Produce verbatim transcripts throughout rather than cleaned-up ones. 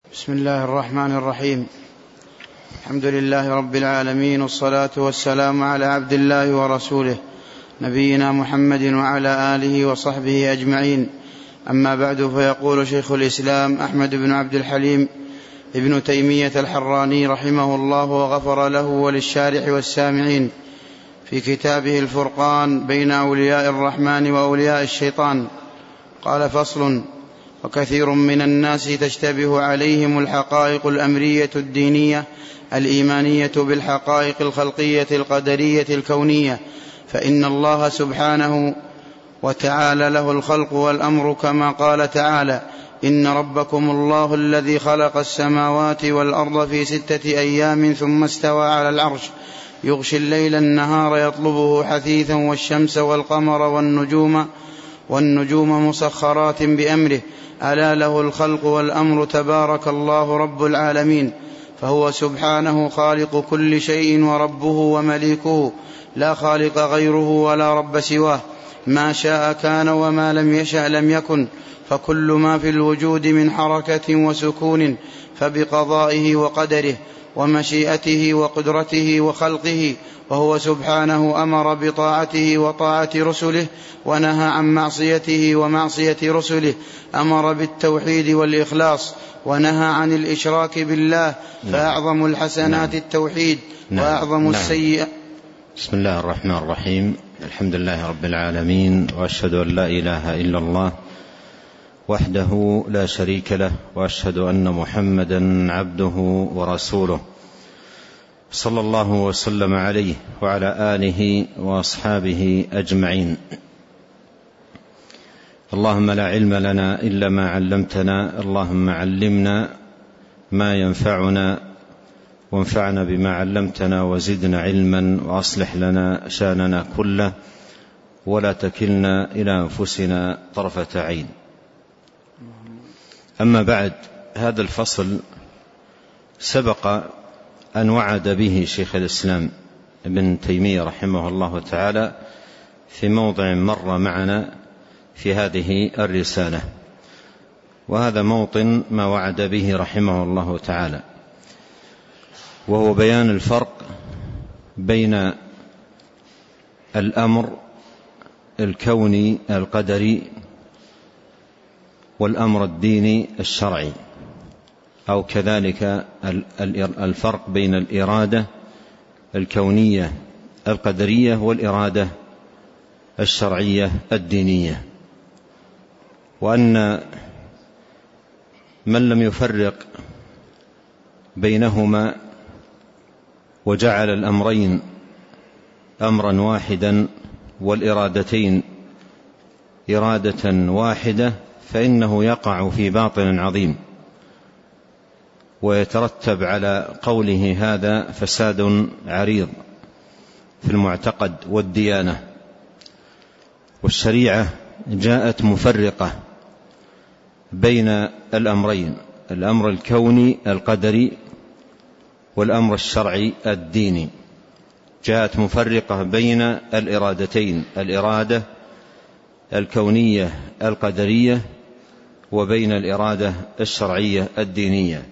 بسم الله الرحمن الرحيم. الحمد لله رب العالمين، والصلاة والسلام على عبد الله ورسوله نبينا محمد وعلى آله وصحبه أجمعين. أما بعد، فيقول شيخ الإسلام أحمد بن عبد الحليم ابن تيمية الحراني رحمه الله وغفر له وللشارح والسامعين في كتابه الفرقان بين أولياء الرحمن وأولياء الشيطان، قال: فصل: وكثير من الناس تشتبه عليهم الحقائق الأمرية الدينية الإيمانية بالحقائق الخلقية القدرية الكونية، فإن الله سبحانه وتعالى له الخلق والأمر، كما قال تعالى: إن ربكم الله الذي خلق السماوات والأرض في ستة أيام ثم استوى على العرش يغشي الليل النهار يطلبه حثيثا والشمس والقمر والنجوم والنجوم مسخرات بأمره ألا له الخلق والأمر تبارك الله رب العالمين. فهو سبحانه خالق كل شيء وربه ومليكه، لا خالق غيره ولا رب سواه. ما شاء كان وما لم يشأ لم يكن، فكل ما في الوجود من حركة وسكون فبقضائه وقدره ومشيئته وقدرته وخلقه. وهو سبحانه أمر بطاعته وطاعة رسله، ونهى عن معصيته ومعصية رسله، أمر بالتوحيد والإخلاص، ونهى عن الإشراك بالله. فأعظم الحسنات التوحيد، وأعظم السيئات. بسم الله الرحمن الرحيم. الحمد لله رب العالمين، وأشهد أن لا إله إلا الله وحده لا شريك له، وأشهد أن محمدا عبده ورسوله، صلى الله وسلم عليه وعلى آله وأصحابه أجمعين. اللهم لا علم لنا إلا ما علمتنا، اللهم علمنا ما ينفعنا وانفعنا بما علمتنا وزدنا علما، وأصلح لنا شأننا كله ولا تكلنا إلى أنفسنا طرفة عين. أما بعد، هذا الفصل سبق أن وعد به شيخ الإسلام ابن تيمية رحمه الله تعالى في موضع مر معنا في هذه الرسالة، وهذا موطن ما وعد به رحمه الله تعالى، وهو بيان الفرق بين الأمر الكوني القدري والأمر الديني الشرعي، أو كذلك الفرق بين الإرادة الكونية القدرية والإرادة الشرعية الدينية. وأن من لم يفرق بينهما وجعل الأمرين أمرا واحدا والإرادتين إرادة واحدة، فإنه يقع في باطل عظيم، ويترتب على قوله هذا فساد عريض في المعتقد والديانة. والشريعة جاءت مفرقة بين الأمرين، الأمر الكوني القدري والأمر الشرعي الديني، جاءت مفرقة بين الإرادتين، الإرادة الكونية القدرية وبين الإرادة الشرعية الدينية.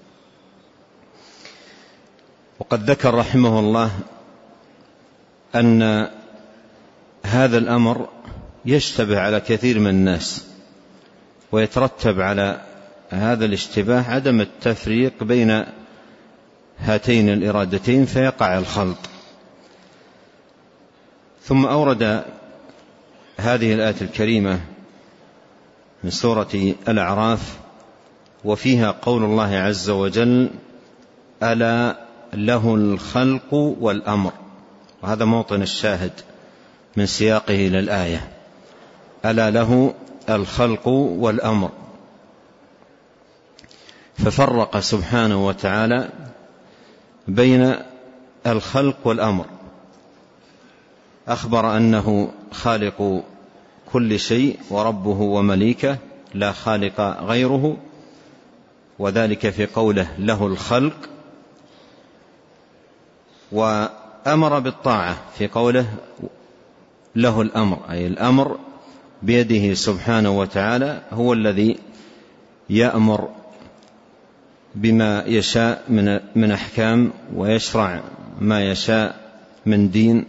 وقد ذكر رحمه الله أن هذا الأمر يشتبه على كثير من الناس، ويترتب على هذا الاشتباه عدم التفريق بين هاتين الإرادتين، فيقع الخلط. ثم أورد هذه الآية الكريمة من سورة الأعراف، وفيها قول الله عز وجل: ألا له الخلق والأمر. وهذا موطن الشاهد من سياقه للآية، ألا له الخلق والأمر. ففرق سبحانه وتعالى بين الخلق والأمر، أخبر أنه خالق كل شيء وربه ومليكه، لا خالق غيره، وذلك في قوله له الخلق، وأمر بالطاعة في قوله له الأمر، أي الأمر بيده سبحانه وتعالى، هو الذي يأمر بما يشاء من من أحكام ويشرع ما يشاء من دين،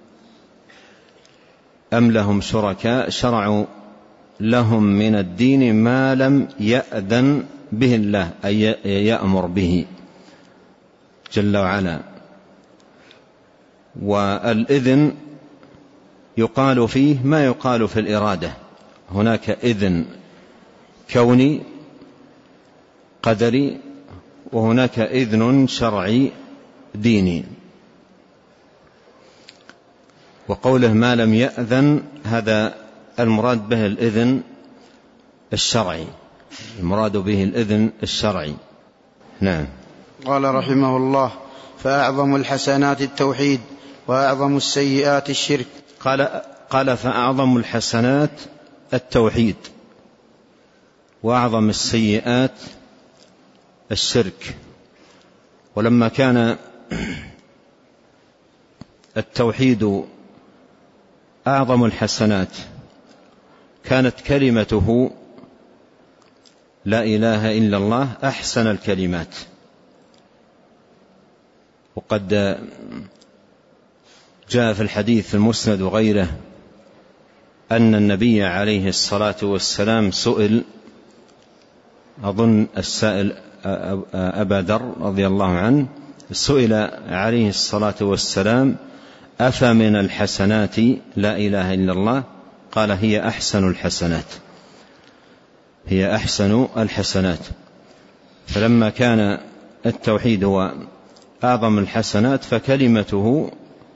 أم لهم شركاء شرعوا لهم من الدين ما لم يأذن به الله، أي يأمر به جل وعلا. والإذن يقال فيه ما يقال في الإرادة، هناك إذن كوني قدري، وهناك إذن شرعي ديني. وقوله ما لم يأذن هذا المراد به الإذن الشرعي، المراد به الإذن الشرعي. نعم. قال رحمه الله: فأعظم الحسنات التوحيد وأعظم السيئات الشرك. قال قال فأعظم الحسنات التوحيد وأعظم السيئات الشرك. ولما كان التوحيد أعظم الحسنات كانت كلمته لا إله إلا الله أحسن الكلمات. وقد جاء في الحديث المسند وغيره أن النبي عليه الصلاة والسلام سئل، أظن السائل أبا ذر رضي الله عنه، سئل عليه الصلاة والسلام: أفمن الحسنات لا إله إلا الله؟ قال: هي أحسن الحسنات، هي أحسن الحسنات. فلما كان التوحيد هو أعظم الحسنات فكلمته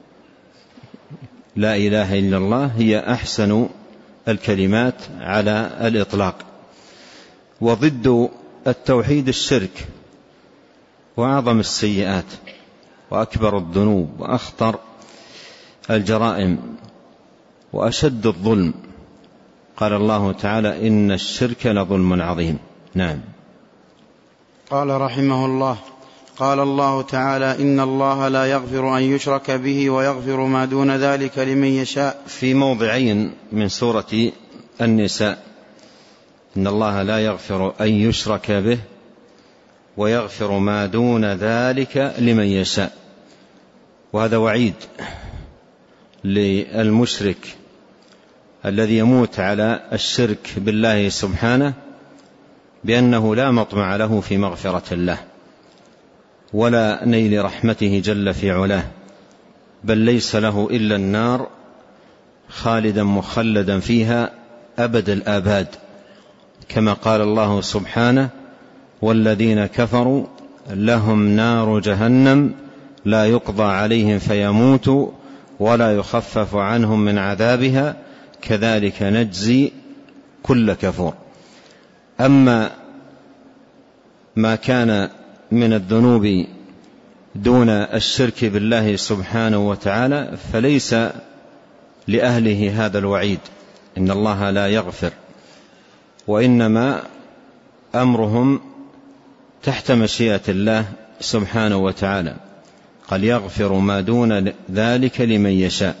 لا إله إلا الله هي أحسن الكلمات على الإطلاق. وضد التوحيد الشرك، وأعظم السيئات وأكبر الذنوب وأخطر الجرائم وأشد الظلم. قال الله تعالى: إن الشرك لظلم عظيم. نعم. قال رحمه الله: قال الله تعالى: إن الله لا يغفر أن يشرك به ويغفر ما دون ذلك لمن يشاء. في موضعين من سورة النساء: إن الله لا يغفر أن يشرك به ويغفر ما دون ذلك لمن يشاء. وهذا وعيد للمشرك الذي يموت على الشرك بالله سبحانه بأنه لا مطمع له في مغفرة الله ولا نيل رحمته جل في علاه، بل ليس له إلا النار خالدا مخلدا فيها أبد الآباد، كما قال الله سبحانه: والذين كفروا لهم نار جهنم لا يقضى عليهم فيموتوا ولا يخفف عنهم من عذابها كذلك نجزي كل كفور. أما ما كان من الذنوب دون الشرك بالله سبحانه وتعالى فليس لأهله هذا الوعيد، إن الله لا يغفر، وإنما أمرهم تحت مشيئة الله سبحانه وتعالى. قال: يغفر ما دون ذلك لمن يشاء،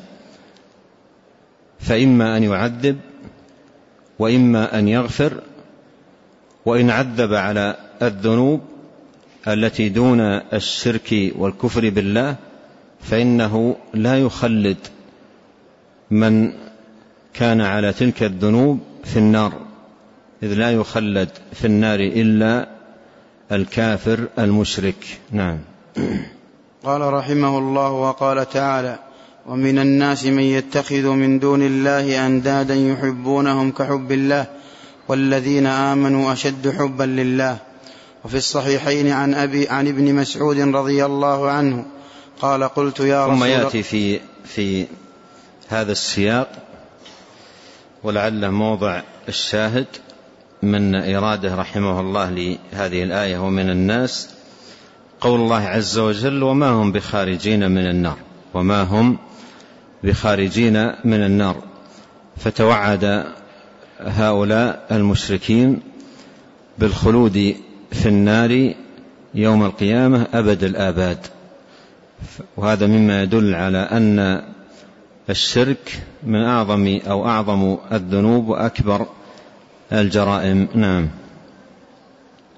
فإما أن يعذب وإما أن يغفر. وإن عذب على الذنوب التي دون الشرك والكفر بالله فإنه لا يخلد من كان على تلك الذنوب في النار، إذ لا يخلد في النار إلا الكافر المشرك. نعم. قال رحمه الله: وقال تعالى: ومن الناس من يتخذ من دون الله أندادا يحبونهم كحب الله والذين آمنوا أشد حبا لله. وفي الصحيحين عن أبي عن ابن مسعود رضي الله عنه قال: قلت يا رسول الله. ثم يأتي في في هذا السياق ولعله موضع الشاهد من إراده رحمه الله لهذه الآية: ومن الناس، قول الله عز وجل: وما هم بخارجين من النار، وما هم بخارجين من النار. فتوعد هؤلاء المشركين بالخلود في النار يوم القيامة أبد الآباد. وهذا مما يدل على أن الشرك من أعظم أو أعظم الذنوب وأكبر الجرائم. نعم.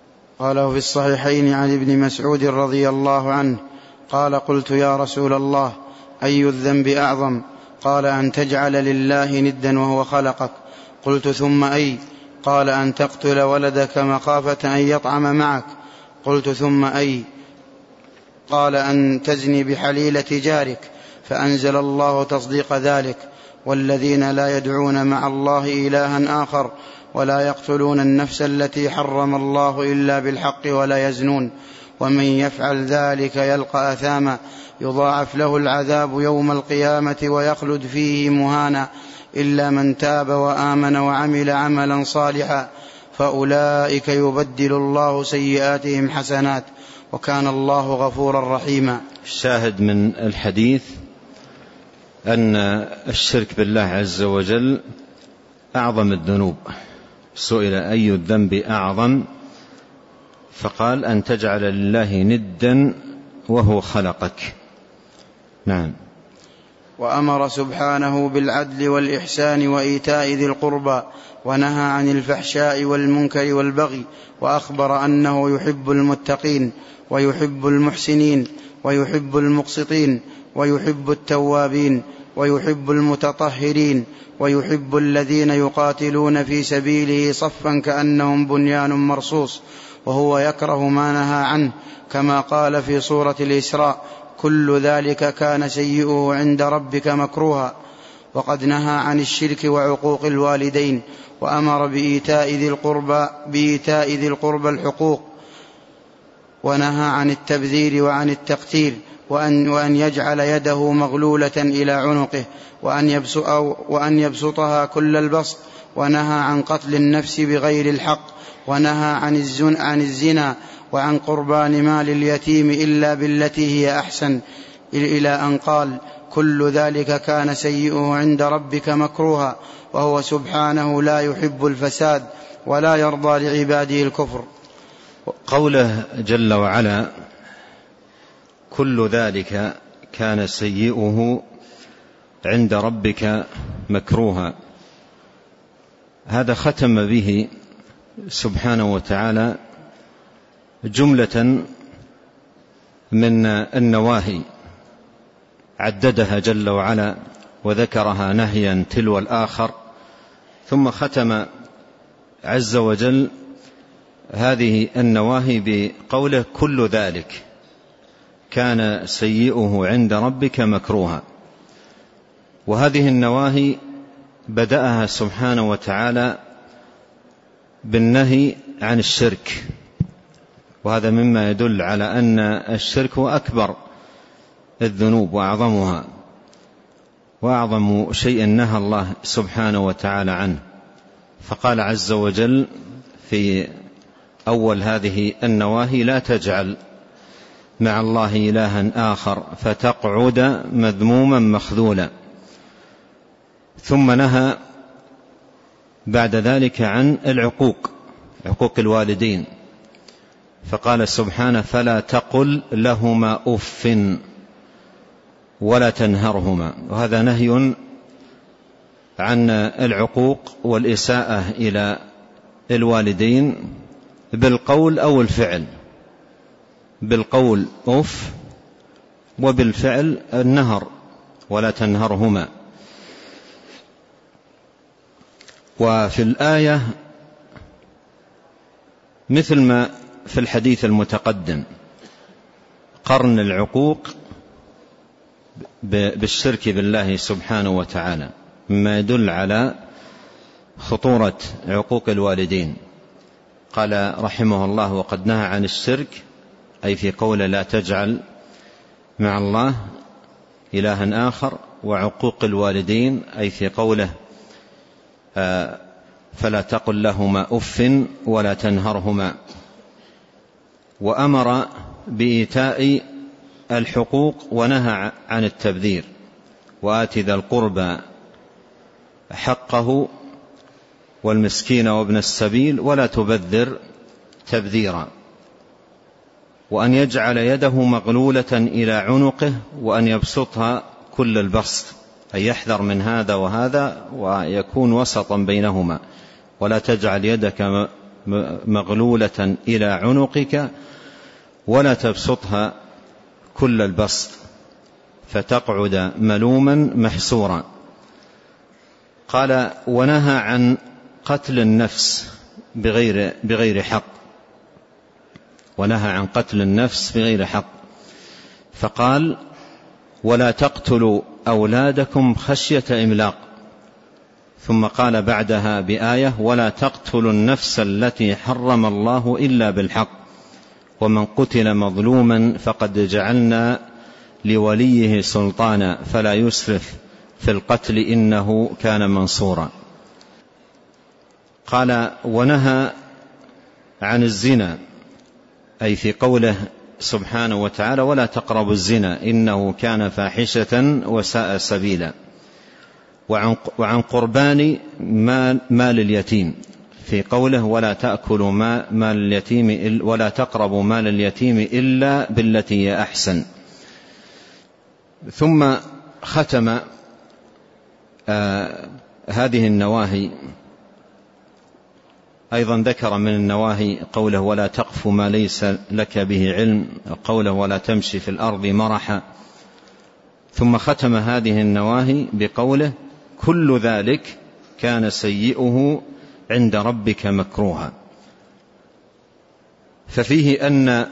قاله في الصحيحين عن ابن مسعود رضي الله عنه قال قلت يا رسول الله أي الذنب أعظم؟ قال أن تجعل لله ندا وهو خلقك. قلت ثم أي؟ قال أن تقتل ولدك مخافة أن يطعم معك. قلت ثم أي؟ قال أن تزني بحليلة جارك. فأنزل الله تصديق ذلك: والذين لا يدعون مع الله إلها آخر ولا يقتلون النفس التي حرم الله إلا بالحق ولا يزنون ومن يفعل ذلك يلقى أثاما يضاعف له العذاب يوم القيامة ويخلد فيه مهانا إلا من تاب وآمن وعمل عملا صالحا فأولئك يبدل الله سيئاتهم حسنات وكان الله غفورا رحيما. الشاهد من الحديث أن الشرك بالله عز وجل أعظم الذنوب. سئل أي الذنب أعظم؟ فقال أن تجعل لله ندا وهو خلقك. نعم. وأمر سبحانه بالعدل والإحسان وإيتاء ذي القربى ونهى عن الفحشاء والمنكر والبغي وأخبر أنه يحب المتقين ويحب المحسنين ويحب المقسطين ويحب التوابين ويحب المتطهرين ويحب الذين يقاتلون في سبيله صفا كأنهم بنيان مرصوص وهو يكره ما نهى عنه كما قال في سورة الإسراء: كل ذلك كان سيئه عند ربك مكروها. وقد نهى عن الشرك وعقوق الوالدين وأمر بإيتاء ذي القربى بإيتاء ذي القربى الحقوق ونهى عن التبذير وعن التقتير وأن, وأن يجعل يده مغلولة إلى عنقه وأن, يبسط وأن يبسطها كل البسط ونهى عن قتل النفس بغير الحق ونهى عن, الزن عن الزنا وعن قربان مال اليتيم إلا بالتي هي أحسن إلى أن قال: كل ذلك كان سيئه عند ربك مكروها وهو سبحانه لا يحب الفساد ولا يرضى لعباده الكفر. قوله جل وعلا: كل ذلك كان سيئه عند ربك مكروها، هذا ختم به سبحانه وتعالى جملة من النواهي عددها جل وعلا وذكرها نهيا تلو الآخر، ثم ختم عز وجل هذه النواهي بقوله: كل ذلك كان سيئه عند ربك مكروها. وهذه النواهي بدأها سبحانه وتعالى بالنهي عن الشرك، وهذا مما يدل على أن الشرك هو أكبر الذنوب وأعظمها وأعظم شيء نهى الله سبحانه وتعالى عنه. فقال عز وجل في أول هذه النواهي: لا تجعل مع الله إلها آخر فتقعد مذموما مخذولا. ثم نهى بعد ذلك عن العقوق، عقوق الوالدين، فقال سبحانه: فلا تقل لهما أف ولا تنهرهما. وهذا نهي عن العقوق والإساءة إلى الوالدين بالقول أو الفعل، بالقول أف وبالفعل النهر ولا تنهرهما. وفي الآية مثل ما في الحديث المتقدم قرن العقوق بالشرك بالله سبحانه وتعالى، مما يدل على خطورة عقوق الوالدين. قال رحمه الله: وقد نهى عن الشرك، أي في قوله لا تجعل مع الله إلها آخر، وعقوق الوالدين أي في قوله فلا تقل لهما أف ولا تنهرهما. وأمر بإيتاء الحقوق ونهى عن التبذير: وآت ذا القربى حقه والمسكين وابن السبيل ولا تبذر تبذيرا. وأن يجعل يده مغلولة إلى عنقه وأن يبسطها كل البسط، أن يحذر من هذا وهذا ويكون وسطا بينهما، ولا تجعل يدك مغلولة إلى عنقك ولا تبسطها كل البسط فتقعد ملوما محسورا. قال ونهى عن قتل النفس بغير, بغير حق، ونهى عن قتل النفس بغير حق، فقال ولا تقتلوا أولادكم خشية إملاق، ثم قال بعدها بآية ولا تقتلوا النفس التي حرم الله إلا بالحق ومن قتل مظلوما فقد جعلنا لوليه سلطانا فلا يسرف في القتل إنه كان منصورا. قال ونهى عن الزنا، أي في قوله سبحانه وتعالى ولا تقربوا الزنا إنه كان فاحشة وساء سبيلا، وعن قربان مال اليتيم في قوله ولا تأكلوا مال اليتيم ولا تقربوا مال اليتيم إلا بالتي هي أحسن. ثم ختم آه هذه النواهي أيضا ذكر من النواهي قوله ولا تقف ما ليس لك به علم، قوله ولا تمشي في الأرض مرحا، ثم ختم هذه النواهي بقوله كل ذلك كان سيئه عند ربك مكروها. ففيه أن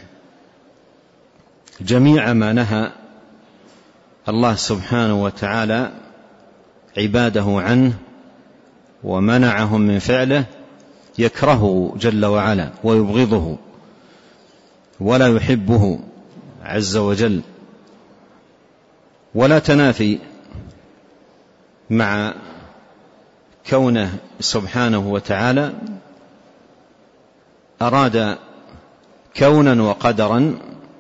جميع ما نهى الله سبحانه وتعالى عباده عنه ومنعهم من فعله يكرهه جل وعلا ويبغضه ولا يحبه عز وجل، ولا تنافي مع كونه سبحانه وتعالى أراد كونا وقدرا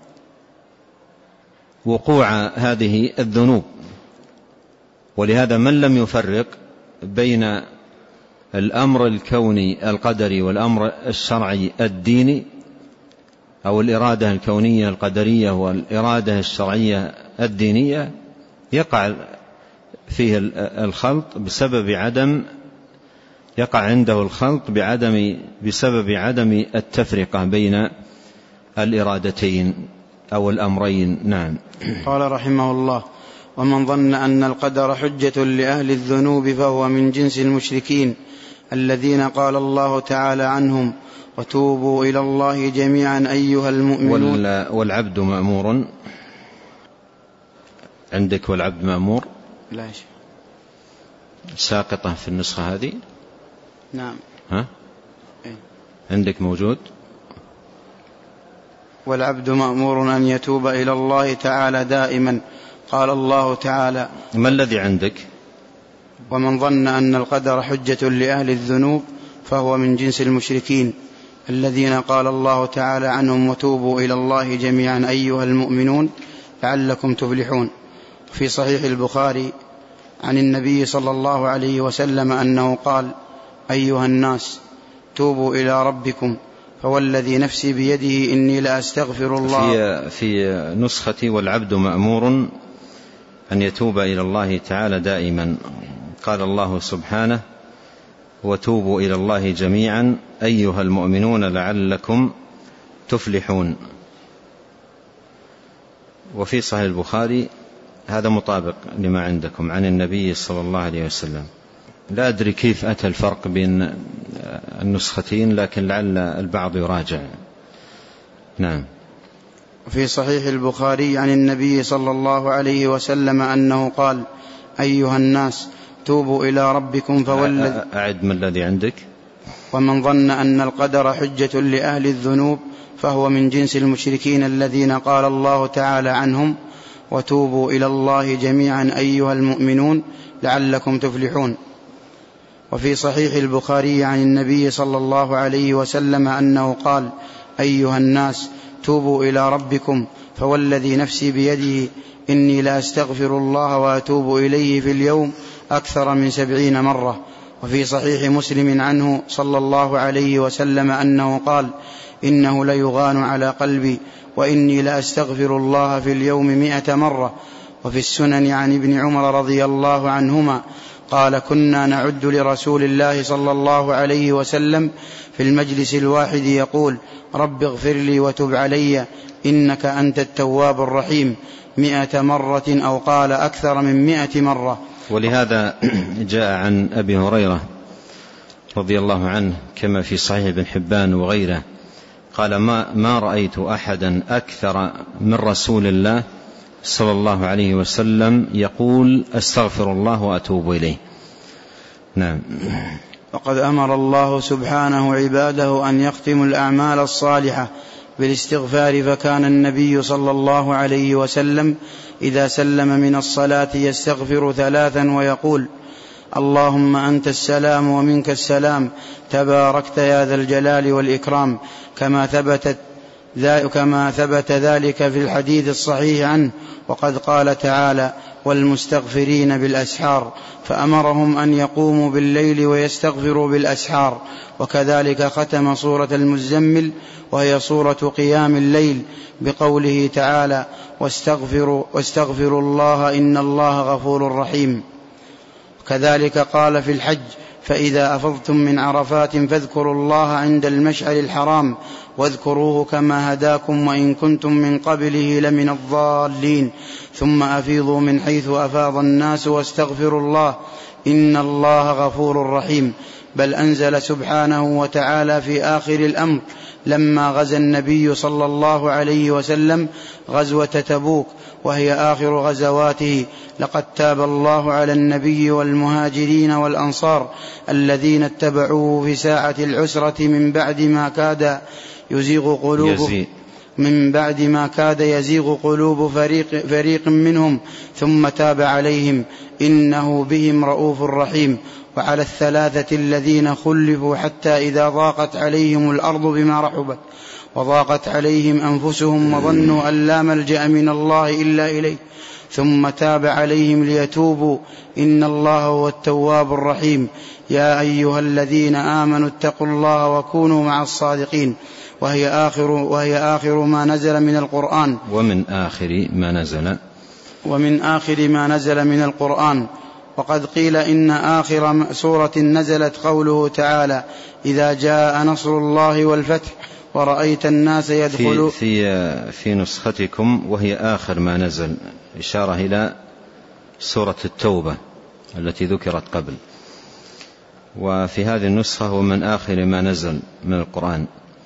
وقوع هذه الذنوب. ولهذا من لم يفرق بين الأمر الكوني القدري والأمر الشرعي الديني أو الإرادة الكونية القدرية والإرادة الشرعية الدينية يقع فيه الخلط بسبب عدم يقع عنده الخلط بعدم بسبب عدم التفرقة بين الإرادتين أو الأمرين. نعم. قال رحمه الله ومن ظن أن القدر حجة لأهل الذنوب فهو من جنس المشركين الذين قال الله تعالى عنهم وتوبوا إلى الله جميعا أيها المؤمنون. والعبد مأمور عندك والعبد مأمور لا شيء ساقطة في النسخة هذه. نعم. ها إيه؟ عندك موجود والعبد مأمور أن يتوب إلى الله تعالى دائما. قال الله تعالى ما الذي عندك؟ ومن ظن أن القدر حجة لأهل الذنوب فهو من جنس المشركين الذين قال الله تعالى عنهم وتوبوا إلى الله جميعا أيها المؤمنون لعلكم تفلحون. في صحيح البخاري عن النبي صلى الله عليه وسلم أنه قال أيها الناس توبوا إلى ربكم فوالذي نفسي بيده إني لأستغفر الله. في, في نسختي والعبد مأمور أن يتوب إلى الله تعالى دائما. قال الله سبحانه وتوبوا إلى الله جميعا أيها المؤمنون لعلكم تفلحون. وفي صحيح البخاري هذا مطابق لما عندكم عن النبي صلى الله عليه وسلم. لا أدري كيف أتى الفرق بين النسختين لكن لعل البعض يراجع. نعم. في صحيح البخاري عن النبي صلى الله عليه وسلم أنه قال أيها الناس توبوا إلى ربكم فوالذي أعد من الذي عندك. ومن ظن أن القدر حجة لأهل الذنوب فهو من جنس المشركين الذين قال الله تعالى عنهم وتوبوا إلى الله جميعا أيها المؤمنون لعلكم تفلحون. وفي صحيح البخاري عن النبي صلى الله عليه وسلم أنه قال أيها الناس توبوا إلى ربكم فوالذي نفسي بيده إني لأستغفر الله وأتوب إليه في اليوم أكثر من سبعين مرة. وفي صحيح مسلم عنه صلى الله عليه وسلم أنه قال إنه ليغان على قلبي وإني لأستغفر الله في اليوم مئة مرة. وفي السنن عن ابن عمر رضي الله عنهما قال كنا نعد لرسول الله صلى الله عليه وسلم في المجلس الواحد يقول رب اغفر لي وتب علي إنك أنت التواب الرحيم مئة مرة أو قال أكثر من مئة مرة. ولهذا جاء عن أبي هريرة رضي الله عنه كما في صحيح ابن حبان وغيره قال ما, ما رأيت أحدا أكثر من رسول الله صلى الله عليه وسلم يقول أستغفر الله وأتوب إليه. نعم. وقد أمر الله سبحانه عباده أن يختموا الأعمال الصالحة بالاستغفار، فكان النبي صلى الله عليه وسلم إذا سلم من الصلاة يستغفر ثلاثا ويقول اللهم أنت السلام ومنك السلام تباركت يا ذا الجلال والإكرام، كما ثبتت كما ثبت ذلك في الحديث الصحيح عنه. وقد قال تعالى والمستغفرين بالأسحار، فأمرهم أن يقوموا بالليل ويستغفروا بالأسحار. وكذلك ختم سورة المزمل وهي سورة قيام الليل بقوله تعالى واستغفروا, واستغفروا الله إن الله غفور رحيم. كذلك قال في الحج فإذا أفضتم من عرفات فاذكروا الله عند المشعر الحرام واذكروه كما هداكم وإن كنتم من قبله لمن الضالين ثم أفيضوا من حيث أفاض الناس واستغفروا الله إن الله غفور رحيم. بل أنزل سبحانه وتعالى في آخر الأمر لما غزا النبي صلى الله عليه وسلم غزوة تبوك وهي آخر غزواته لقد تاب الله على النبي والمهاجرين والأنصار الذين اتبعوه في ساعة العسرة من بعد ما كاد يزيغ قلوب من بعد ما كاد يزيغ قلوب فريق, فريق منهم ثم تاب عليهم إنه بهم رؤوف رحيم. وعلى الثلاثة الذين خلفوا حتى إذا ضاقت عليهم الأرض بما رحبت وضاقت عليهم أنفسهم وظنوا أن لا ملجأ من الله إلا إليه ثم تاب عليهم ليتوبوا إن الله هو التواب الرحيم. يا أيها الذين آمنوا اتقوا الله وكونوا مع الصادقين. وهي آخر, وهي آخر ما نزل من القرآن ومن آخر ما نزل ومن آخر ما نزل من القرآن. وقد قيل إن آخر سورة نزلت قوله تعالى إذا جاء نصر الله والفتح ورأيت الناس يدخلون في, في, في نسختكم وهي آخر ما نزل إشارة إلى سورة التوبة التي ذكرت قبل، وفي هذه النسخة ومن آخر ما نزل من القرآن،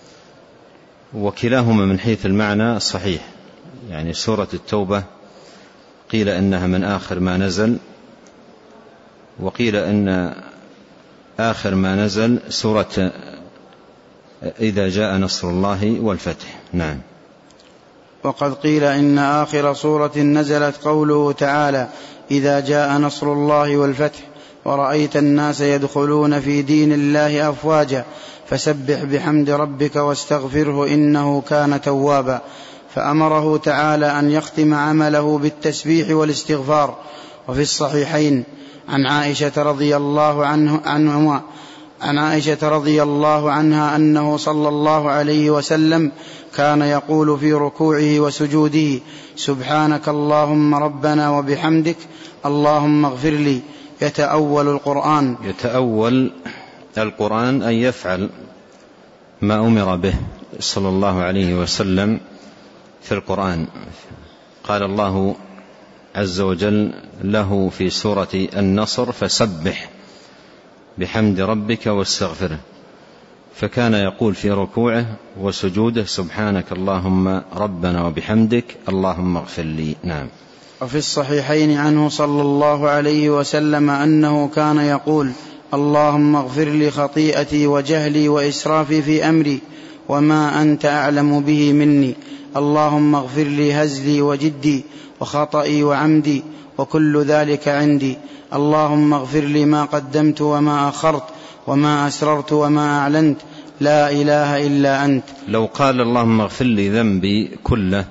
وكلاهما من حيث المعنى صحيح. يعني سورة التوبة قيل إنها من آخر ما نزل، وقيل إن آخر ما نزل سورة إذا جاء نصر الله والفتح. نعم. وقد قيل إن آخر سورة نزلت قوله تعالى إذا جاء نصر الله والفتح ورأيت الناس يدخلون في دين الله أفواجا فسبح بحمد ربك واستغفره إنه كان توابا. فأمره تعالى أن يختم عمله بالتسبيح والاستغفار. وفي الصحيحين عن عائشة رضي الله عنه عنهما عن عائشة رضي الله عنها أنه صلى الله عليه وسلم كان يقول في ركوعه وسجوده سبحانك اللهم ربنا وبحمدك اللهم اغفر لي. يتأول القرآن يتأول القرآن أن يفعل ما أمر به صلى الله عليه وسلم في القرآن. قال الله عز وجل له في سورة النصر فسبح بحمد ربك واستغفره، فكان يقول في ركوعه وسجوده سبحانك اللهم ربنا وبحمدك اللهم اغفر لي. نعم. وفي الصحيحين عنه صلى الله عليه وسلم أنه كان يقول اللهم اغفر لي خطيئتي وجهلي وإسرافي في أمري وما أنت أعلم به مني اللهم اغفر لي هزلي وجدي وخطئي وعمدي وكل ذلك عندي اللهم اغفر لي ما قدمت وما أخرت وما أسررت وما أعلنت لا إله إلا أنت. لو قال اللهم اغفر لي ذنبي كله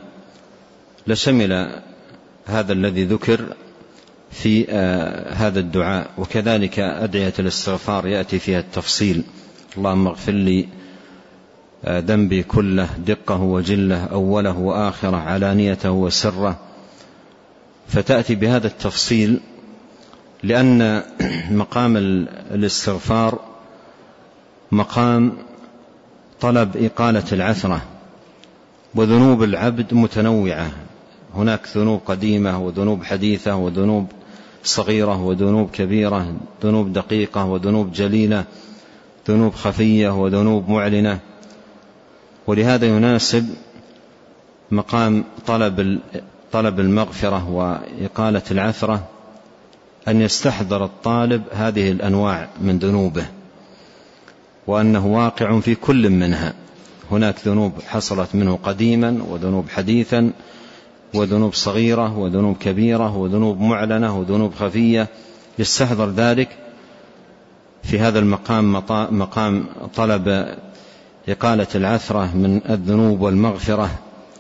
لشمل هذا الذي ذكر في آه هذا الدعاء. وكذلك أدعية الاستغفار يأتي فيها التفصيل اللهم اغفر لي آه ذنبي كله دقه وجله أوله وآخره علانيته وسره، فتأتي بهذا التفصيل لأن مقام الاستغفار مقام طلب إقالة العثرة، وذنوب العبد متنوعة، هناك ذنوب قديمة وذنوب حديثة وذنوب صغيرة وذنوب كبيرة، ذنوب دقيقة وذنوب جليلة، ذنوب خفية وذنوب معلنة. ولهذا يناسب مقام طلب طلب المغفرة وإقالة العثرة أن يستحضر الطالب هذه الأنواع من ذنوبه، وأنه واقع في كل منها. هناك ذنوب حصلت منه قديما وذنوب حديثا وذنوب صغيرة وذنوب كبيرة وذنوب معلنة وذنوب خفية، يستحضر ذلك في هذا المقام، مقام طلب إقالة العثرة من الذنوب والمغفرة.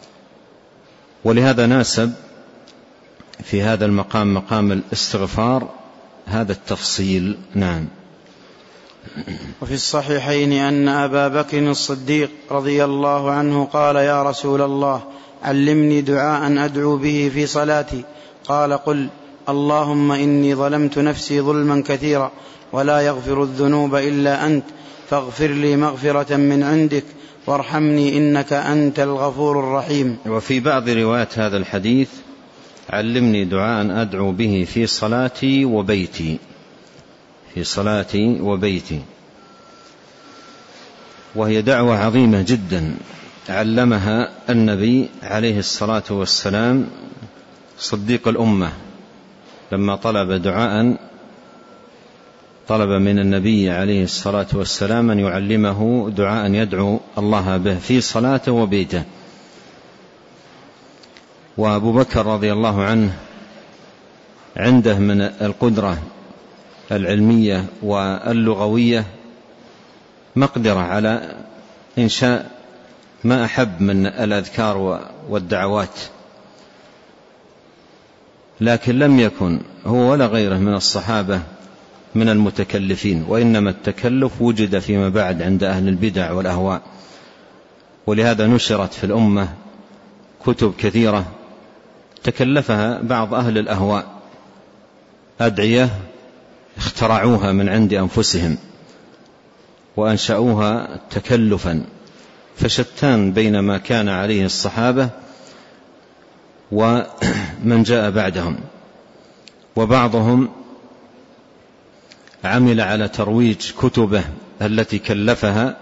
ولهذا ناسب في هذا المقام مقام الاستغفار هذا التفصيل. نعم. وفي الصحيحين أن أبا بكر الصديق رضي الله عنه قال: يا رسول الله، علمني دعاء أدعو به في صلاتي. قال: قل اللهم إني ظلمت نفسي ظلما كثيرا ولا يغفر الذنوب إلا أنت، فاغفر لي مغفرة من عندك وارحمني إنك أنت الغفور الرحيم. وفي بعض روايات هذا الحديث: علمني دعاء أدعو به في صلاتي وبيتي، في صلاتي وبيتي. وهي دعوة عظيمة جدا علمها النبي عليه الصلاة والسلام صديق الأمة، لما طلب دعاء طلب من النبي عليه الصلاة والسلام أن يعلمه دعاء يدعو الله به في صلاته وبيته. وأبو بكر رضي الله عنه عنده من القدرة العلمية واللغوية مقدرة على إنشاء ما أحب من الأذكار والدعوات، لكن لم يكن هو ولا غيره من الصحابة من المتكلفين، وإنما التكلف وجد فيما بعد عند أهل البدع والأهواء. ولهذا نشرت في الأمة كتب كثيرة تكلفها بعض أهل الأهواء، أدعية اخترعوها من عند أنفسهم وأنشأوها تكلفا، فشتان بين ما كان عليه الصحابة ومن جاء بعدهم. وبعضهم عمل على ترويج كتبه التي كلفها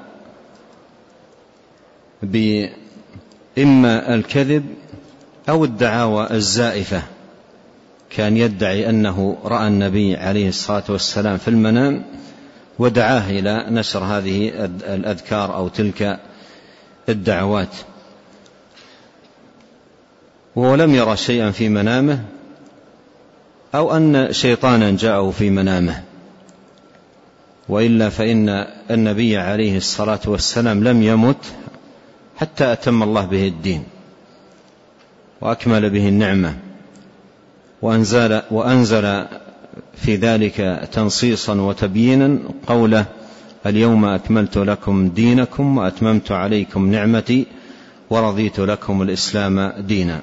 بإما الكذب أو الدعاوى الزائفة. كان يدعي أنه رأى النبي عليه الصلاة والسلام في المنام ودعاه إلى نشر هذه الأذكار أو تلك الدعوات، وهو لم يرى شيئا في منامه، أو أن شيطانا جاءه في منامه. وإلا فإن النبي عليه الصلاة والسلام لم يمت حتى أتم الله به الدين وأكمل به النعمة، وأنزل, وأنزل في ذلك تنصيصا وتبيينا قوله: اليوم أكملت لكم دينكم وأتممت عليكم نعمتي ورضيت لكم الإسلام دينا.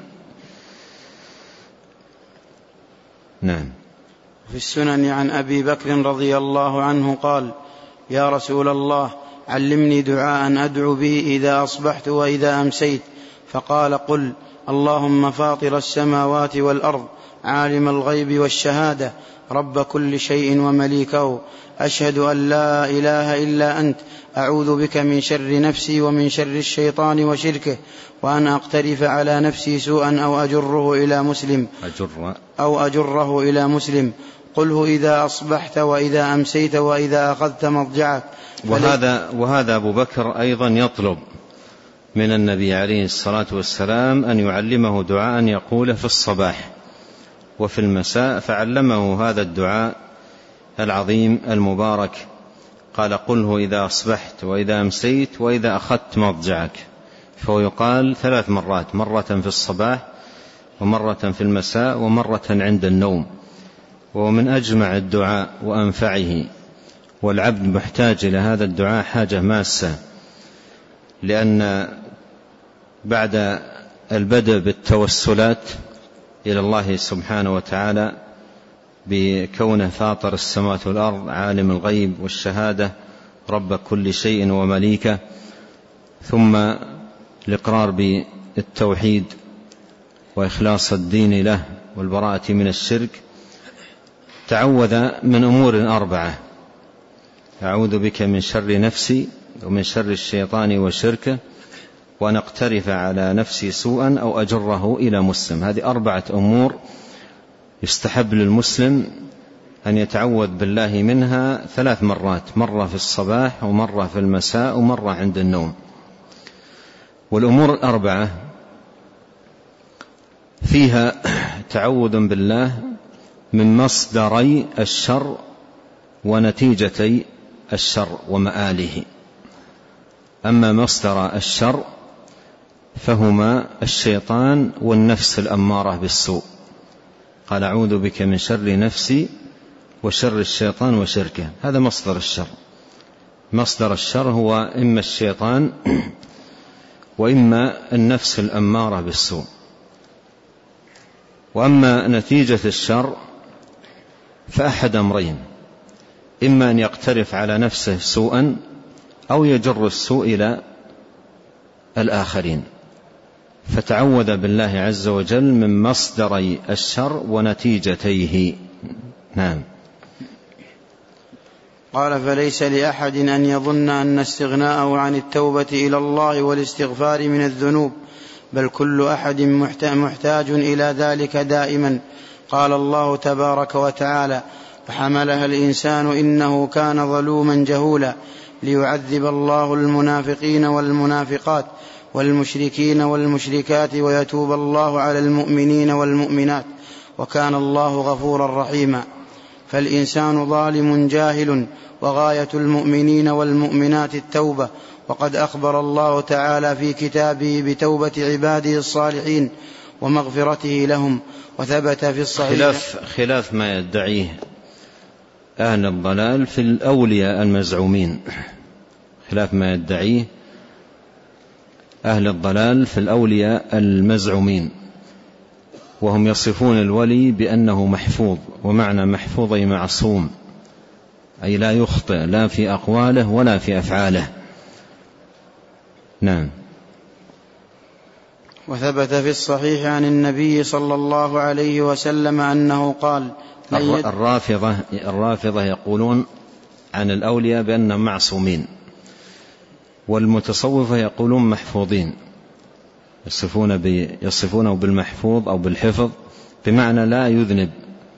نعم. في السنن عن أبي بكر رضي الله عنه قال: يا رسول الله، علمني دعاء أدعو به إذا أصبحت وإذا أمسيت. فقال: قل اللهم فاطر السماوات والأرض، عالم الغيب والشهادة، رب كل شيء ومليكه، أشهد أن لا إله إلا أنت، أعوذ بك من شر نفسي ومن شر الشيطان وشركه، وأن أقترف على نفسي سوءا أو أجره إلى مسلم أجر أو أجره إلى مسلم. قله إذا أصبحت وإذا أمسيت وإذا أخذت مضجعك. وهذا, وهذا أبو بكر أيضا يطلب من النبي عليه الصلاة والسلام أن يعلمه دعاء يقوله في الصباح وفي المساء، فعلمه هذا الدعاء العظيم المبارك. قال: قله إذا أصبحت وإذا أمسيت وإذا أخذت مضجعك. فهو يقال ثلاث مرات، مرة في الصباح ومرة في المساء ومرة عند النوم. ومن أجمع الدعاء وأنفعه، والعبد محتاج إلى هذا الدعاء حاجة ماسة، لأن بعد البدء بالتوسلات إلى الله سبحانه وتعالى بكونه فاطر السماوات والأرض، عالم الغيب والشهادة، رب كل شيء ومليكه. ثم الإقرار بالتوحيد وإخلاص الدين له والبراءة من الشرك. تعوذ من أمور أربعة: أعوذ بك من شر نفسي ومن شر الشيطان وشركه، وأن أقترف على نفسي سوءا أو أجره إلى مسلم. هذه أربعة أمور يستحب للمسلم أن يتعوذ بالله منها ثلاث مرات، مرة في الصباح ومرة في المساء ومرة عند النوم. والأمور الأربعة فيها تعوذ بالله من مصدري الشر ونتيجتي الشر ومآله. أما مصدر الشر فهما الشيطان والنفس الأمارة بالسوء. قال أعوذ بك من شر نفسي وشر الشيطان وشركه، هذا مصدر الشر. مصدر الشر هو إما الشيطان وإما النفس الأمارة بالسوء. وأما نتيجة الشر فأحد أمرين: إما أن يقترف على نفسه سوءا أو يجر السوء إلى الآخرين. فتعوذ بالله عز وجل من مصدري الشر ونتيجتيه. نعم. قال: فليس لأحد أن يظن أن استغناءه عن التوبة إلى الله والاستغفار من الذنوب، بل كل أحد محتاج إلى ذلك دائما. قال الله تبارك وتعالى: فحملها الإنسان إنه كان ظلوما جهولا، ليعذب الله المنافقين والمنافقات والمشركين والمشركات ويتوب الله على المؤمنين والمؤمنات، وكان الله غفورا رحيما. فالإنسان ظالم جاهل، وغاية المؤمنين والمؤمنات التوبة، وقد أخبر الله تعالى في كتابه بتوبة عباده الصالحين ومغفرته لهم. وثبت في الصحيح خلاف, خلاف ما يدعيه أهل الضلال في الأولياء المزعومين، خلاف ما يدعيه أهل الضلال في الأولياء المزعومين، وهم يصفون الولي بأنه محفوظ، ومعنى محفوظ أي معصوم، أي لا يخطئ لا في أقواله ولا في أفعاله. نعم. وثبت في الصحيح عن النبي صلى الله عليه وسلم أنه قال: الرافضة, الرافضة يقولون عن الأولياء بأنهم معصومين، والمتصوفة يقولون محفوظين، يصفون يصفونه بالمحفوظ أو بالحفظ، بمعنى لا يذنب،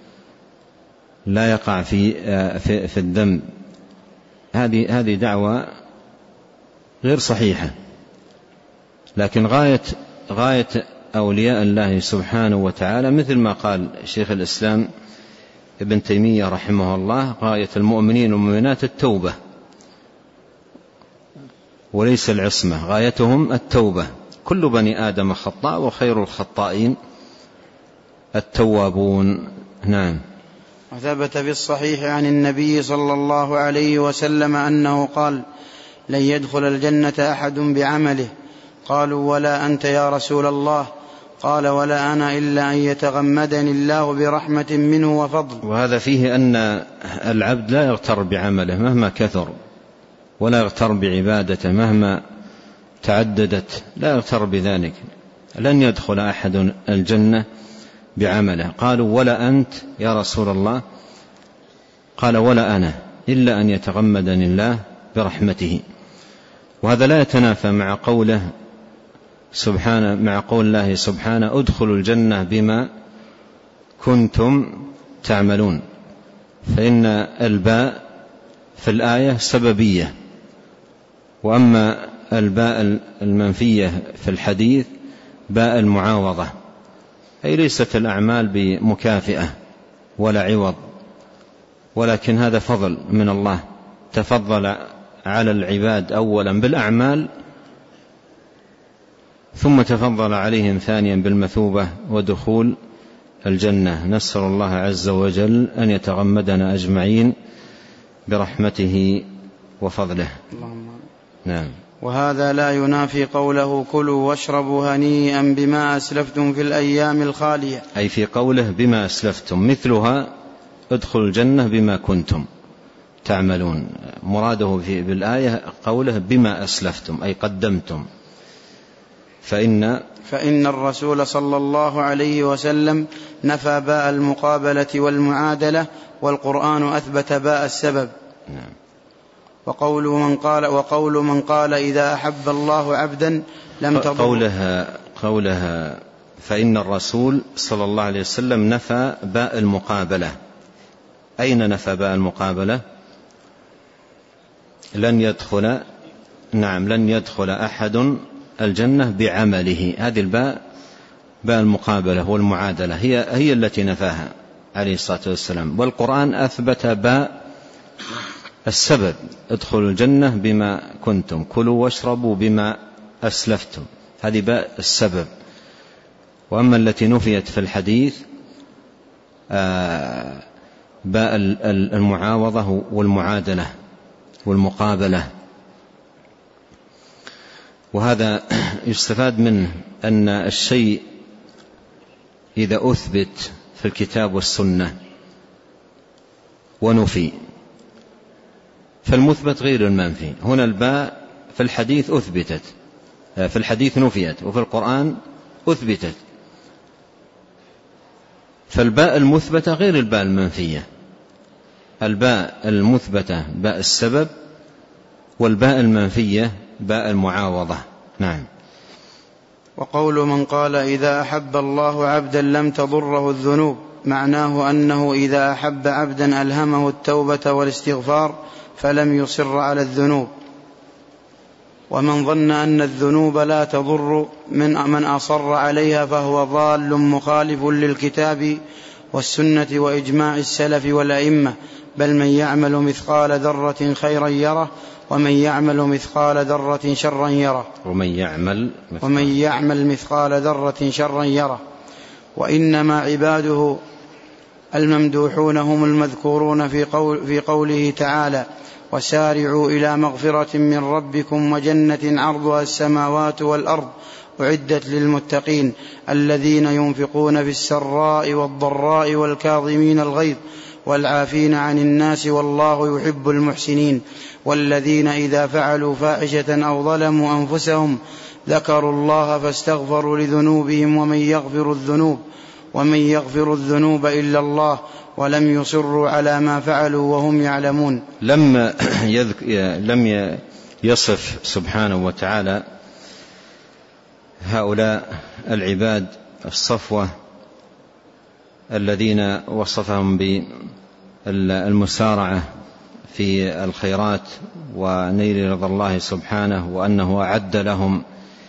لا يقع في في, في الذنب. هذه هذه دعوة غير صحيحة. لكن غاية غاية أولياء الله سبحانه وتعالى مثل ما قال شيخ الإسلام ابن تيمية رحمه الله: غاية المؤمنين والمؤمنات التوبة وليس العصمة، غايتهم التوبة. كل بني آدم خطاء، وخير الخطائين التوابون. نعم. وثبت في الصحيح عن النبي صلى الله عليه وسلم أنه قال: لن يدخل الجنة أحد بعمله. قالوا: ولا أنت يا رسول الله؟ قال: ولا أنا إلا أن يتغمدني الله برحمة منه وفضل. وهذا فيه أن العبد لا يغتر بعمله مهما كثر، ولا يغتر بعبادته مهما تعددت، لا يغتر بذلك. لن يدخل أحد الجنة بعمله. قالوا: ولا أنت يا رسول الله؟ قال: ولا أنا إلا أن يتغمدني الله برحمته. وهذا لا يتنافى مع قوله سبحانه مع قول الله سبحانه: ادخلوا الجنة بما كنتم تعملون. فإن الباء في الآية سببية، وأما الباء المنفية في الحديث باء المعاوضة، أي ليست الأعمال بمكافئة ولا عوض، ولكن هذا فضل من الله، تفضل على العباد أولا بالأعمال، ثم تفضل عليهم ثانيا بالمثوبة ودخول الجنة. نسأل الله عز وجل أن يتغمدنا أجمعين برحمته وفضله. نعم. وهذا لا ينافي قوله: كلوا واشربوا هنيئا بما أسلفتم في الأيام الخالية، أي في قوله بما أسلفتم، مثلها ادخلوا الجنة بما كنتم تعملون. مراده في بالآية قوله بما أسلفتم أي قدمتم. فإن فإن الرسول صلى الله عليه وسلم نفى باء المقابلة والمعادلة، والقرآن أثبت باء السبب. نعم. وقول من قال وقول من قال إذا أحب الله عبدا لم تضر. قولها قولها فإن الرسول صلى الله عليه وسلم نفى باء المقابلة. أين نفى باء المقابلة؟ لن يدخل نعم لن يدخل أحد الجنة بعمله. هذه الباء باء المقابلة والمعادلة هي هي التي نفاها عليه الصلاة والسلام. والقرآن أثبت باء السبب ادخلوا الجنة بما كنتم كلوا واشربوا بما أسلفتم. هذه باء السبب. وأما التي نفيت في الحديث باء المعاوضة والمعادلة والمقابلة. وهذا يستفاد منه أن الشيء إذا أثبت في الكتاب والسنة ونفي فالمثبت غير المنفي. هنا الباء في الحديث أثبتت في الحديث نفيت وفي القرآن أثبتت. فالباء المثبتة غير الباء المنفية. الباء المثبتة باء السبب، والباء المنفية باء المعاوضة. نعم. وقول من قال إذا أحب الله عبدا لم تضره الذنوب، معناه أنه إذا أحب عبدا ألهمه التوبة والاستغفار فلم يصر على الذنوب. ومن ظن أن الذنوب لا تضر من من أصر عليها فهو ضال مخالف للكتاب والسنة وإجماع السلف والأئمة. بل من يعمل مثقال ذرة خيرا يره ومن يعمل مثقال ذرة شرا يره ومن يعمل مثقال, ومن يعمل مثقال ذرة شرا يره. وإنما عباده الممدوحون هم المذكورون في, قول في قوله تعالى وسارعوا إلى مغفرة من ربكم وجنة عرضها السماوات والأرض أعدت للمتقين الذين ينفقون في السراء والضراء والكاظمين الغيظ والعافين عن الناس والله يحب المحسنين. والذين إذا فعلوا فاحشة أو ظلموا أنفسهم ذكروا الله فاستغفروا لذنوبهم ومن يغفر الذنوب ومن يغفر الذنوب إلا الله ولم يصروا على ما فعلوا وهم يعلمون. لم لم يصف سبحانه وتعالى هؤلاء العباد الصفوة الذين وصفهم بالمسارعة في الخيرات ونيل رضا الله سبحانه، وأنه أعد لهم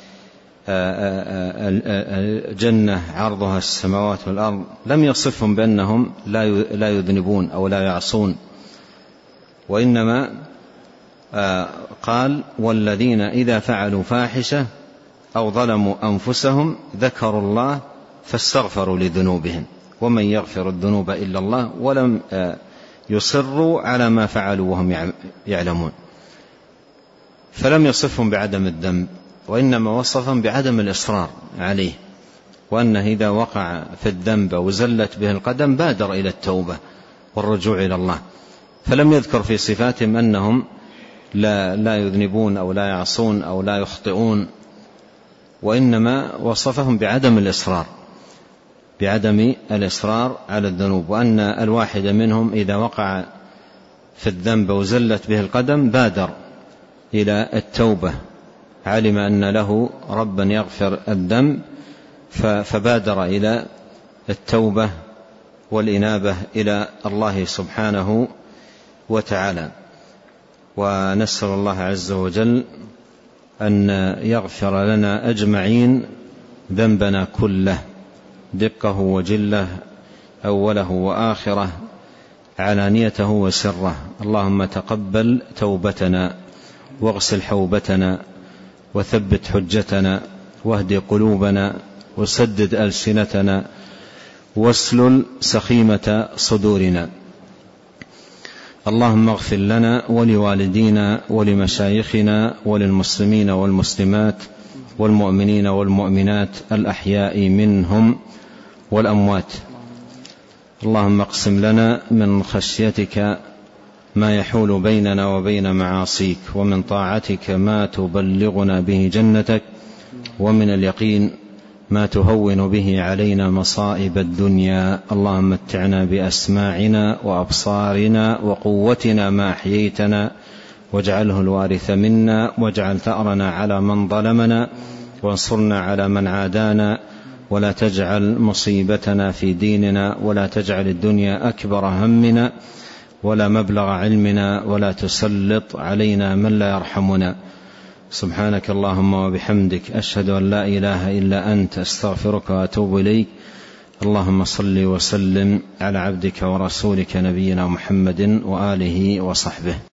جنة عرضها السماوات والأرض، لم يصفهم بأنهم لا يذنبون أو لا يعصون، وإنما قال والذين إذا فعلوا فاحشة أو ظلموا أنفسهم ذكروا الله فاستغفروا لذنوبهم ومن يغفر الذنوب إلا الله ولم يصروا على ما فعلوا وهم يعلمون. فلم يصفهم بعدم الذنب، وإنما وصفهم بعدم الإصرار عليه، وأنه إذا وقع في الذنب وزلت به القدم بادر إلى التوبة والرجوع إلى الله. فلم يذكر في صفاتهم أنهم لا, لا يذنبون أو لا يعصون أو لا يخطئون، وإنما وصفهم بعدم الإصرار بعدم الإصرار على الذنوب، وأن الواحد منهم إذا وقع في الذنب وزلت به القدم بادر إلى التوبة، علم أن له ربا يغفر الذنب فبادر إلى التوبة والإنابة إلى الله سبحانه وتعالى. ونسأل الله عز وجل أن يغفر لنا أجمعين ذنبنا كله دقه وجله أوله وآخره علانيته وسره. اللهم تقبل توبتنا واغسل حوبتنا وثبت حجتنا واهد قلوبنا وسدد ألسنتنا واسلل سخيمة صدورنا. اللهم اغفر لنا ولوالدينا ولمشايخنا وللمسلمين والمسلمات والمؤمنين والمؤمنات الأحياء منهم والأموات. اللهم اقسم لنا من خشيتك ما يحول بيننا وبين معاصيك، ومن طاعتك ما تبلغنا به جنتك، ومن اليقين ما تهون به علينا مصائب الدنيا. اللهم متعنا بأسماعنا وأبصارنا وقوتنا ما أحييتنا، واجعله الوارث منا، واجعل ثأرنا على من ظلمنا، وانصرنا على من عادانا، ولا تجعل مصيبتنا في ديننا، ولا تجعل الدنيا أكبر همنا ولا مبلغ علمنا، ولا تسلط علينا من لا يرحمنا. سبحانك اللهم وبحمدك، أشهد أن لا إله إلا أنت، أستغفرك وأتوب إليك. اللهم صل وسلم على عبدك ورسولك نبينا محمد وآله وصحبه.